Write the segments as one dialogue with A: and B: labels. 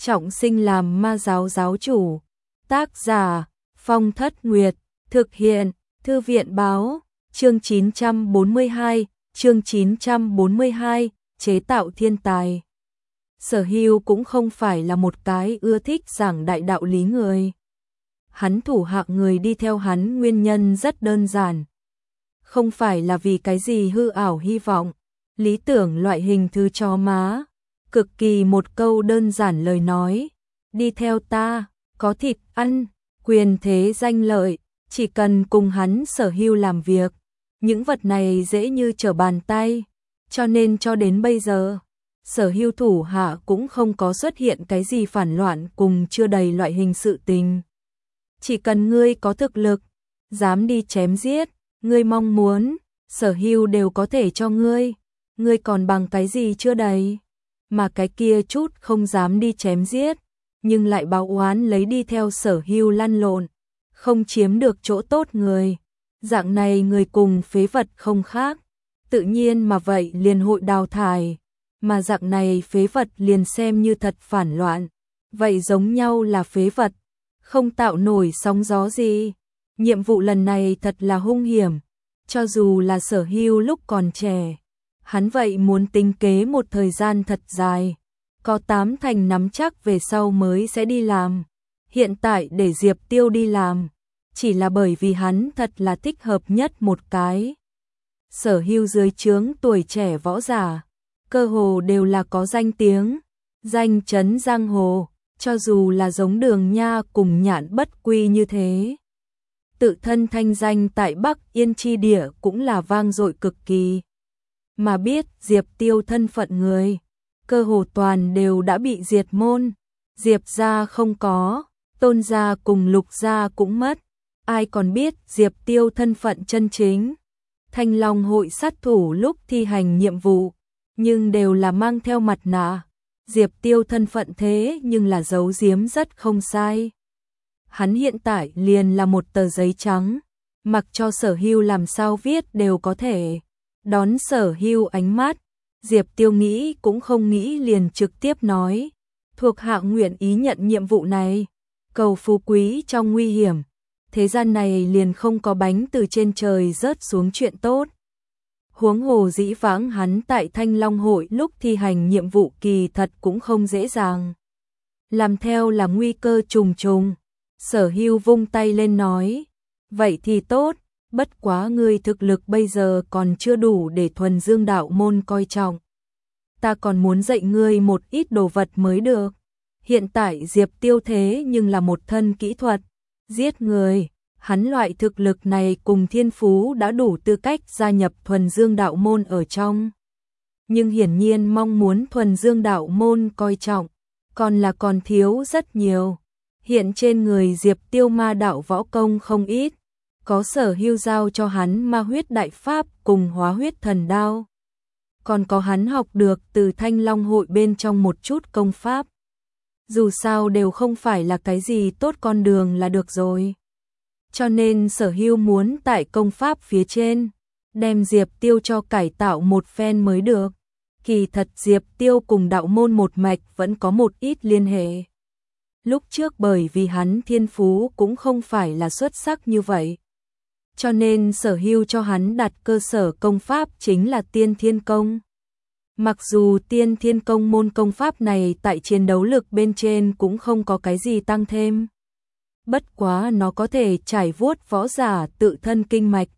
A: trọng sinh làm ma giáo giáo chủ. Tác giả Phong Thất Nguyệt. Thực hiện Thư viện Báo. Chương 942. Chương 942. Chế tạo thiên tài. Sở Hưu cũng không phải là một cái ưa thích giảng đại đạo lý người. Hắn thủ hạ người đi theo hắn nguyên nhân rất đơn giản. Không phải là vì cái gì hư ảo hy vọng, lý tưởng loại hình thứ chó má. Cực kỳ một câu đơn giản lời nói. Đi theo ta, có thịt ăn, quyền thế danh lợi, chỉ cần cùng hắn Sở Hưu làm việc. Những vật này dễ như trở bàn tay. Cho nên cho đến bây giờ, Sở Hưu thủ hạ cũng không có xuất hiện cái gì phản loạn cùng chưa đầy loại hình sự tình. Chỉ cần ngươi có thực lực, dám đi chém giết, ngươi mong muốn, Sở Hưu đều có thể cho ngươi. Ngươi còn bằng cái gì chưa đầy? Mà cái kia chút không dám đi chém giết, nhưng lại báo oán lấy đi theo Sở Hưu lăn lộn, không chiếm được chỗ tốt người. Dạng này người cùng phế vật không khác, tự nhiên mà vậy liền hội đào thải. Mà dạng này phế vật liền xem như thật phản loạn, vậy giống nhau là phế vật, không tạo nổi sóng gió gì. Nhiệm vụ lần này thật là hung hiểm, cho dù là Sở Hưu lúc còn trẻ, hắn vậy muốn tính kế một thời gian thật dài, có 8 thành nắm chắc về sau mới sẽ đi làm. Hiện tại để Diệp Tiêu đi làm, chỉ là bởi vì hắn thật là thích hợp nhất một cái. Sở Hưu dưới trướng tuổi trẻ võ giả, cơ hồ đều là có danh tiếng, danh chấn giang hồ, cho dù là giống Đường Nha cùng Nhạn Bất Quy như thế. Tự thân thanh danh tại Bắc Yên chi địa cũng là vang dội cực kỳ. Mà biết Diệp Tiêu thân phận người, cơ hồ toàn đều đã bị diệt môn. Diệp gia không có, Tôn gia cùng Lục gia cũng mất. Ai còn biết Diệp Tiêu thân phận chân chính. Thanh Long hội sát thủ lúc thi hành nhiệm vụ, nhưng đều là mang theo mặt nạ. Diệp Tiêu thân phận thế nhưng là giấu giếm rất không sai. Hắn hiện tại liền là một tờ giấy trắng, mặc cho Sở Hưu làm sao viết đều có thể. Đón Sở Hưu ánh mắt, Diệp Tiêu nghĩ cũng không nghĩ liền trực tiếp nói, thuộc hạ nguyện ý nhận nhiệm vụ này, cầu phú quý trong nguy hiểm. Thế gian này liền không có bánh từ trên trời rớt xuống chuyện tốt. Huống hồ dĩ vãng hắn tại Thanh Long hội lúc thi hành nhiệm vụ kỳ thật cũng không dễ dàng. Làm theo là nguy cơ trùng trùng. Sở Hưu vung tay lên nói, vậy thì tốt, bất quá ngươi thực lực bây giờ còn chưa đủ để thuần dương đạo môn coi trọng. Ta còn muốn dạy ngươi một ít đồ vật mới được. Hiện tại Diệp Tiêu thế nhưng là một thân kỹ thuật, giết người. Hắn loại thực lực này cùng thiên phú đã đủ tư cách gia nhập thuần dương đạo môn ở trong. Nhưng hiển nhiên mong muốn thuần dương đạo môn coi trọng, còn thiếu rất nhiều. Hiện trên người Diệp Tiêu ma đạo võ công không ít, có Sở Hưu giao cho hắn ma huyết đại pháp cùng hóa huyết thần đao. Còn có hắn học được từ Thanh Long hội bên trong một chút công pháp. Dù sao đều không phải là cái gì tốt con đường là được rồi. Cho nên Sở Hưu muốn tại công pháp phía trên, đem Diệp Tiêu cho cải tạo một phen mới được. Kỳ thật Diệp Tiêu cùng đạo môn một mạch vẫn có một ít liên hệ. Lúc trước bởi vì hắn thiên phú cũng không phải là xuất sắc như vậy. Cho nên Sở Hưu cho hắn đặt cơ sở công pháp chính là Tiên Thiên Công. Mặc dù Tiên Thiên Công môn công pháp này tại chiến đấu lực bên trên cũng không có cái gì tăng thêm. Bất quá nó có thể trải vuốt võ giả tự thân kinh mạch,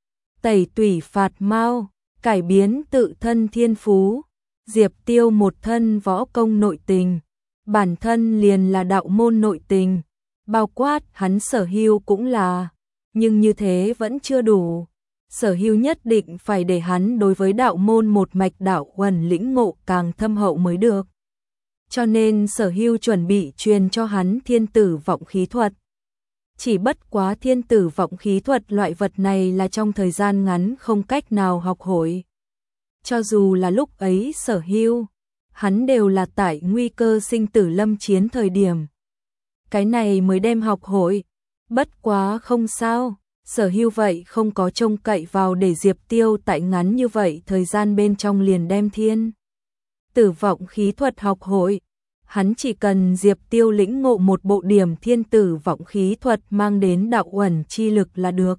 A: tẩy tủy phạt mao, cải biến tự thân thiên phú. Diệp Tiêu một thân võ công nội tình, bản thân liền là đạo môn nội tình, bao quát hắn Sở Hưu cũng là, nhưng như thế vẫn chưa đủ. Sở Hưu nhất định phải để hắn đối với đạo môn một mạch đạo uẩn lĩnh ngộ càng thâm hậu mới được. Cho nên Sở Hưu chuẩn bị truyền cho hắn thiên tử vọng khí thuật. Chỉ bất quá thiên tử vọng khí thuật loại vật này là trong thời gian ngắn không cách nào học hội. Cho dù là lúc ấy Sở Hưu, hắn đều là tại nguy cơ sinh tử lâm chiến thời điểm. Cái này mới đem học hội. Bất quá không sao, Sở Hưu vậy không có trông cậy vào để Diệp Tiêu tại ngắn như vậy thời gian bên trong liền đem thiên tử vọng khí thuật học hội. Hắn chỉ cần Diệp Tiêu lĩnh ngộ một bộ điểm thiên tử vọng khí thuật mang đến đạo uẩn chi lực là được.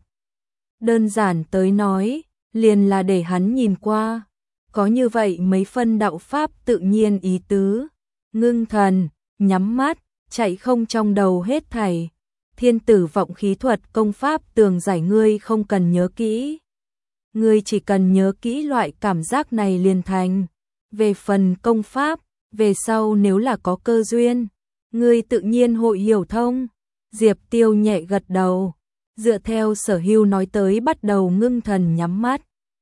A: Đơn giản tới nói, liền là để hắn nhìn qua. Có như vậy mấy phân đạo pháp tự nhiên ý tứ. Ngưng thần, nhắm mắt, chạy không trong đầu hết thảy. Thiên tử vọng khí thuật công pháp tường giải ngươi không cần nhớ kỹ. Ngươi chỉ cần nhớ kỹ loại cảm giác này liền thành. Về phần công pháp, về sau nếu là có cơ duyên, ngươi tự nhiên hội hiểu thông. Diệp Tiêu nhẹ gật đầu, dựa theo Sở Hưu nói tới bắt đầu ngưng thần nhắm mắt.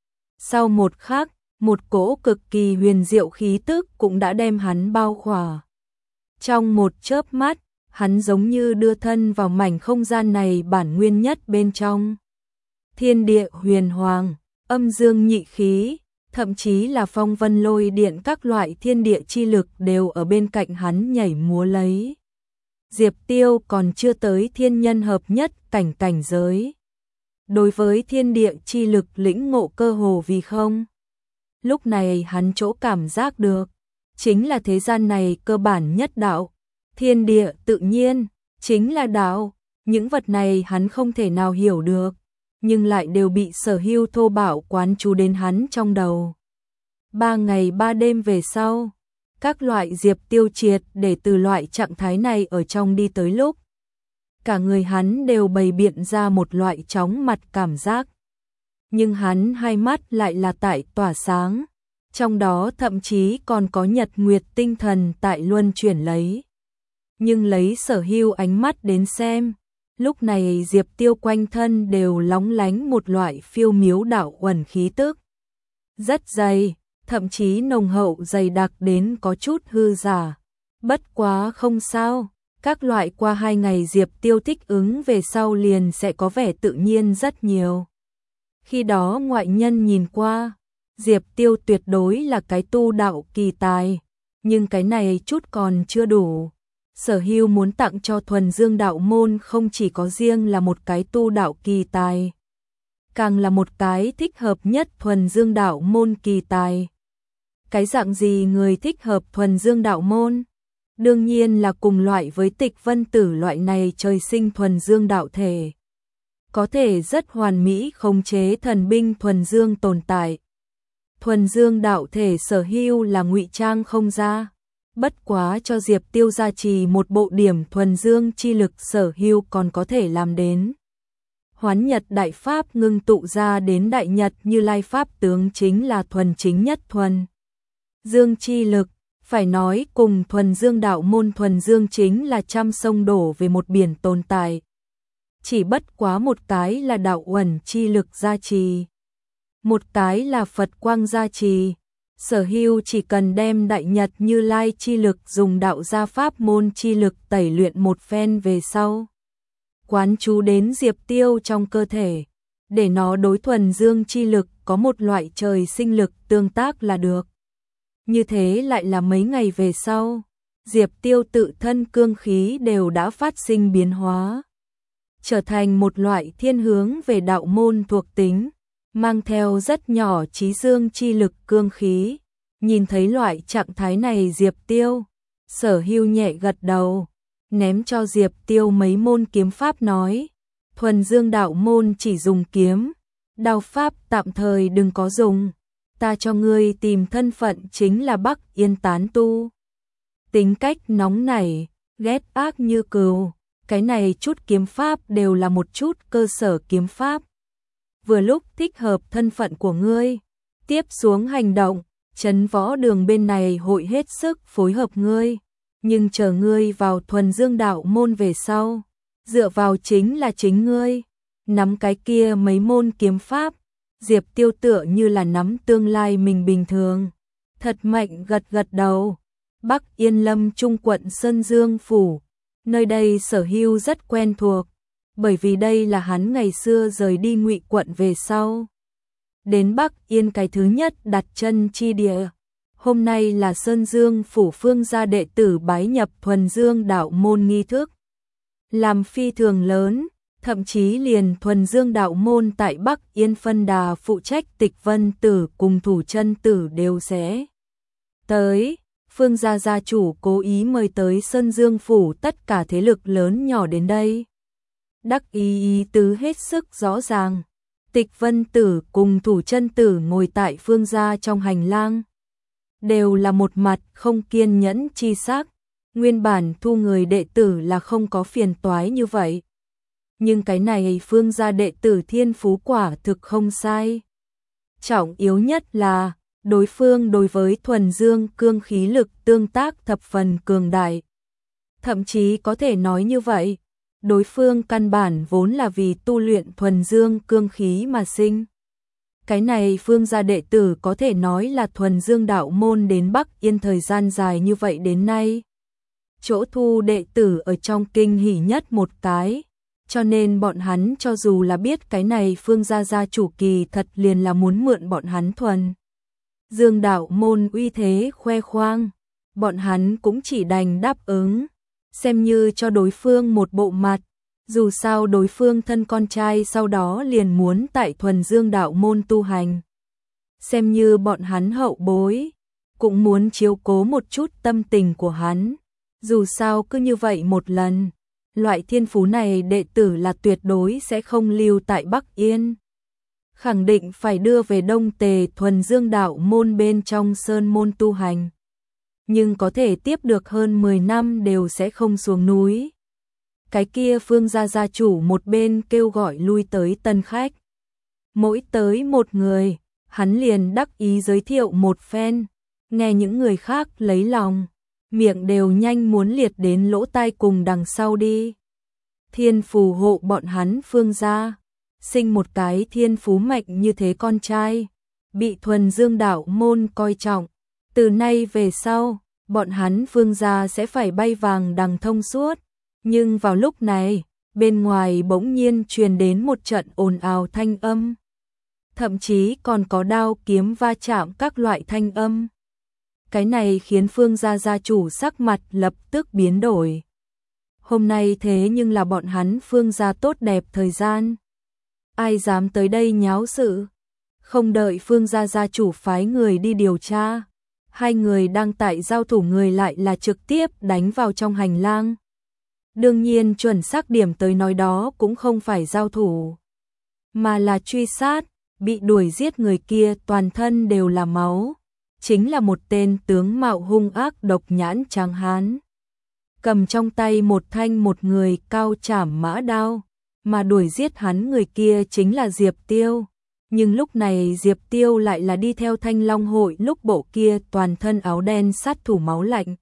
A: Sau một khắc, một cỗ cực kỳ huyền diệu khí tức cũng đã đem hắn bao khỏa. Trong một chớp mắt, hắn giống như đưa thân vào mảnh không gian này bản nguyên nhất bên trong. Thiên địa huyền hoàng, âm dương nhị khí, thậm chí là phong vân lôi điện các loại thiên địa chi lực đều ở bên cạnh hắn nhảy múa lấy. Diệp Tiêu còn chưa tới thiên nhân hợp nhất cảnh giới. Đối với thiên địa chi lực lĩnh ngộ cơ hồ vì không. Lúc này hắn chỗ cảm giác được, chính là thế gian này cơ bản nhất đạo. Thiên địa tự nhiên, chính là đạo. Những vật này hắn không thể nào hiểu được, nhưng lại đều bị Sở Hưu thô bạo quán chú đến hắn trong đầu. 3 ngày 3 đêm về sau, các loại Diệp Tiêu triệt để từ loại trạng thái này ở trong đi tới lúc. Cả người hắn đều bày biện ra một loại chóng mặt cảm giác. Nhưng hắn hai mắt lại là tại tỏa sáng, trong đó thậm chí còn có nhật nguyệt tinh thần tại luân chuyển lấy. Nhưng lấy Sở Hưu ánh mắt đến xem, lúc này Diệp Tiêu quanh thân đều lóng lánh một loại phiêu miếu đạo uẩn khí tức. Rất dày, thậm chí nồng hậu dày đặc đến có chút hư giả. Bất quá không sao, các loại qua 2 ngày Diệp Tiêu thích ứng về sau liền sẽ có vẻ tự nhiên rất nhiều. Khi đó ngoại nhân nhìn qua, Diệp Tiêu tuyệt đối là cái tu đạo kỳ tài, nhưng cái này chút còn chưa đủ. Sở Hưu muốn tặng cho Thuần Dương đạo môn không chỉ có riêng là một cái tu đạo kỳ tài, càng là một cái thích hợp nhất Thuần Dương đạo môn kỳ tài. Cái dạng gì người thích hợp Thuần Dương đạo môn? Đương nhiên là cùng loại với Tịch Vân Tử loại này trời sinh Thuần Dương đạo thể, có thể rất hoàn mỹ khống chế thần binh Thuần Dương tồn tại. Thuần Dương đạo thể Sở Hưu là ngụy trang không ra, bất quá cho Diệp Tiêu gia trì một bộ điểm Thuần Dương chi lực Sở Hưu còn có thể làm đến. Hoán Nhật đại pháp ngưng tụ ra đến đại nhật Như Lai pháp tướng chính là thuần chính nhất Thuần Dương chi lực, phải nói cùng Thuần Dương đạo môn Thuần Dương chính là trăm sông đổ về một biển tồn tại. Chỉ bất quá một cái là đạo uẩn chi lực gia trì, một cái là Phật quang gia trì. Sở Hưu chỉ cần đem đại nhật Như Lai chi lực dùng đạo gia pháp môn chi lực tẩy luyện một phen về sau, quán chú đến Diệp Tiêu trong cơ thể, để nó đối Thuần Dương chi lực có một loại trời sinh lực tương tác là được. Như thế lại là mấy ngày về sau, Diệp Tiêu tự thân cương khí đều đã phát sinh biến hóa, trở thành một loại thiên hướng về đạo môn thuộc tính, mang theo rất nhỏ trí dương chi lực cương khí. Nhìn thấy loại trạng thái này Diệp Tiêu, Sở Hưu nhẹ gật đầu, ném cho Diệp Tiêu mấy môn kiếm pháp nói, Thuần Dương đạo môn chỉ dùng kiếm, đao pháp tạm thời đừng có dùng, ta cho ngươi tìm thân phận chính là Bắc Yên tán tu. Tính cách nóng nảy, ghét ác như cừu, cái này chút kiếm pháp đều là một chút cơ sở kiếm pháp. Vừa lúc thích hợp thân phận của ngươi, tiếp xuống hành động, Trấn Võ Đường bên này hội hết sức phối hợp ngươi, nhưng chờ ngươi vào Thuần Dương đạo môn về sau, dựa vào chính là chính ngươi. Nắm cái kia mấy môn kiếm pháp, Diệp Tiêu tựa như là nắm tương lai mình bình thường, thật mạnh gật gật đầu. Bắc Yên Lâm Trung quận Sơn Dương phủ, nơi đây Sở Hưu rất quen thuộc, bởi vì đây là hắn ngày xưa rời đi Ngụy quận về sau đến Bắc Yên cái thứ nhất đặt chân chi địa. Hôm nay là Sơn Dương phủ phương gia đệ tử bái nhập Thuần Dương đạo môn nghi thức, làm phi thường lớn, thậm chí liền Thuần Dương đạo môn tại Bắc Yên phân đà phụ trách Tịch Vân Tử cùng Thủ Chân Tử đều sẽ tới. Phương gia gia chủ cố ý mời tới Sơn Dương phủ tất cả thế lực lớn nhỏ đến đây. Đắc ý tứ hết sức rõ ràng. Tịch Vân Tử cùng Thủ Chân Tử ngồi tại Phương gia trong hành lang, đều là một mặt không kiên nhẫn chi sắc. Nguyên bản thu người đệ tử là không có phiền toái như vậy, nhưng cái này Phương gia đệ tử thiên phú quả thực không sai. Trọng yếu nhất là đối phương đối với thuần dương cương khí lực tương tác thập phần cường đại. Thậm chí có thể nói như vậy, đối phương căn bản vốn là vì tu luyện thuần dương cương khí mà sinh. Cái này Phương gia đệ tử có thể nói là thuần dương đạo môn đến Bắc Yên thời gian dài như vậy đến nay. Chỗ thu đệ tử ở trong kinh hỉ nhất một cái, cho nên bọn hắn cho dù là biết cái này Phương gia gia chủ kỳ thật liền là muốn mượn bọn hắn thuần dương đạo môn uy thế khoe khoang, bọn hắn cũng chỉ đành đáp ứng, xem như cho đối phương một bộ mặt. Dù sao đối phương thân con trai sau đó liền muốn tại thuần dương đạo môn tu hành, xem như bọn hắn hậu bối, cũng muốn chiếu cố một chút tâm tình của hắn. Dù sao cứ như vậy một lần, loại thiên phú này đệ tử là tuyệt đối sẽ không lưu tại Bắc Yên. Khẳng định phải đưa về Đông Tề thuần dương đạo môn bên trong sơn môn tu hành. Nhưng có thể tiếp được hơn 10 năm đều sẽ không xuống núi. Cái kia Phương gia gia chủ một bên kêu gọi lui tới tân khách. Mỗi tới một người, hắn liền đắc ý giới thiệu một phen, nghe những người khác lấy lòng, miệng đều nhanh muốn liệt đến lỗ tai cùng đằng sau đi. Thiên phù hộ bọn hắn Phương gia, sinh một cái thiên phú mạnh như thế con trai, bị thuần dương đạo môn coi trọng. Từ nay về sau, bọn hắn Phương gia sẽ phải bay vàng đằng thông suốt. Nhưng vào lúc này, bên ngoài bỗng nhiên truyền đến một trận ồn ào thanh âm. Thậm chí còn có đao kiếm va chạm các loại thanh âm. Cái này khiến Phương gia gia chủ sắc mặt lập tức biến đổi. Hôm nay thế nhưng là bọn hắn Phương gia tốt đẹp thời gian. Ai dám tới đây nháo sự? Không đợi Phương gia gia chủ phái người đi điều tra, hai người đang tại giao thủ người lại là trực tiếp đánh vào trong hành lang. Đương nhiên chuẩn xác điểm tới nói đó cũng không phải giao thủ, mà là truy sát. Bị đuổi giết người kia toàn thân đều là máu, chính là một tên tướng mạo hung ác độc nhãn tráng hán, cầm trong tay một thanh một người cao trảm mã đao, mà đuổi giết hắn người kia chính là Diệp Tiêu. Nhưng lúc này Diệp Tiêu lại là đi theo Thanh Long hội lúc bộ kia toàn thân áo đen sát thủ máu lạnh.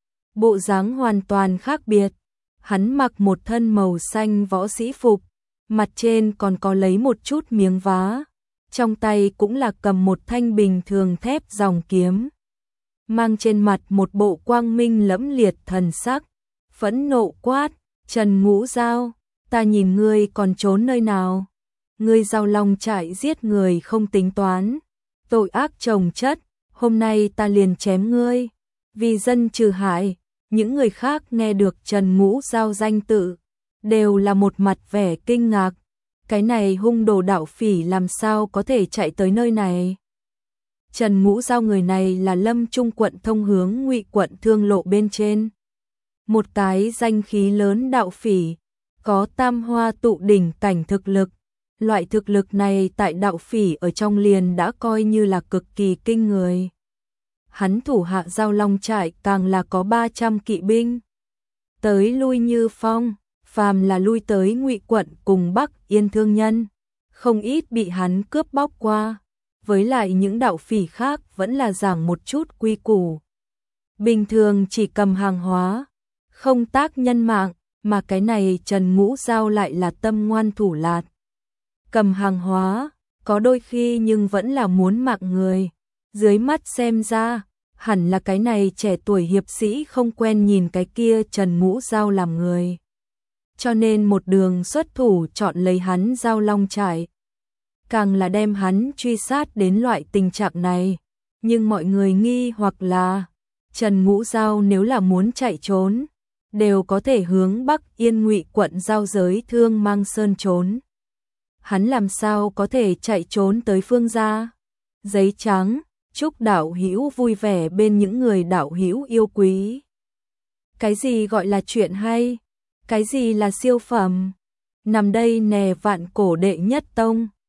A: Bộ dáng hoàn toàn khác biệt, hắn mặc một thân màu xanh võ sĩ phục, mặt trên còn có lấy một chút miếng vá, trong tay cũng là cầm một thanh bình thường thép dòng kiếm, mang trên mặt một bộ quang minh lẫm liệt thần sắc, phẫn nộ quát: Trần Ngũ Giao, ta nhìn ngươi còn trốn nơi nào? Ngươi Giao Long trại giết người không tính toán, tội ác chồng chất, hôm nay ta liền chém ngươi, vì dân trừ hại. Những người khác nghe được Trần Ngũ Giao danh tự, đều là một mặt vẻ kinh ngạc. Cái này hung đồ đạo phỉ làm sao có thể chạy tới nơi này? Trần Ngũ Giao người này là Lâm Trung quận thông hướng Ngụy quận thương lộ bên trên. Một cái danh khí lớn đạo phỉ, có tam hoa tụ đỉnh cảnh thực lực. Loại thực lực này tại đạo phỉ ở trong liền đã coi như là cực kỳ kinh người. Hắn thủ hạ Giao Long trại càng là có 300 kỵ binh. Tới lui như phong, phàm là lui tới Ngụy quận cùng Bắc Yên thương nhân, không ít bị hắn cướp bóc qua. Với lại những đạo phỉ khác vẫn là giảng một chút quy củ. Bình thường chỉ cầm hàng hóa, không tác nhân mạng, mà cái này Trần Ngũ Giao lại là tâm ngoan thủ lạt. Cầm hàng hóa, có đôi khi nhưng vẫn là muốn mạng người. Dưới mắt xem ra, hẳn là cái này trẻ tuổi hiệp sĩ không quen nhìn cái kia Trần Ngũ Giao làm người. Cho nên một đường xuất thủ chọn lấy hắn Giao Long trại. Càng là đem hắn truy sát đến loại tình trạng này. Nhưng mọi người nghi hoặc là Trần Ngũ Giao nếu là muốn chạy trốn, đều có thể hướng Bắc Yên Ngụy quận giao giới Thương Mang Sơn trốn. Hắn làm sao có thể chạy trốn tới Phương gia? Giấy trắng, chúc đạo hữu vui vẻ bên những người đạo hữu yêu quý. Cái gì gọi là chuyện hay? Cái gì là siêu phẩm? Nằm đây nè vạn cổ đệ nhất tông.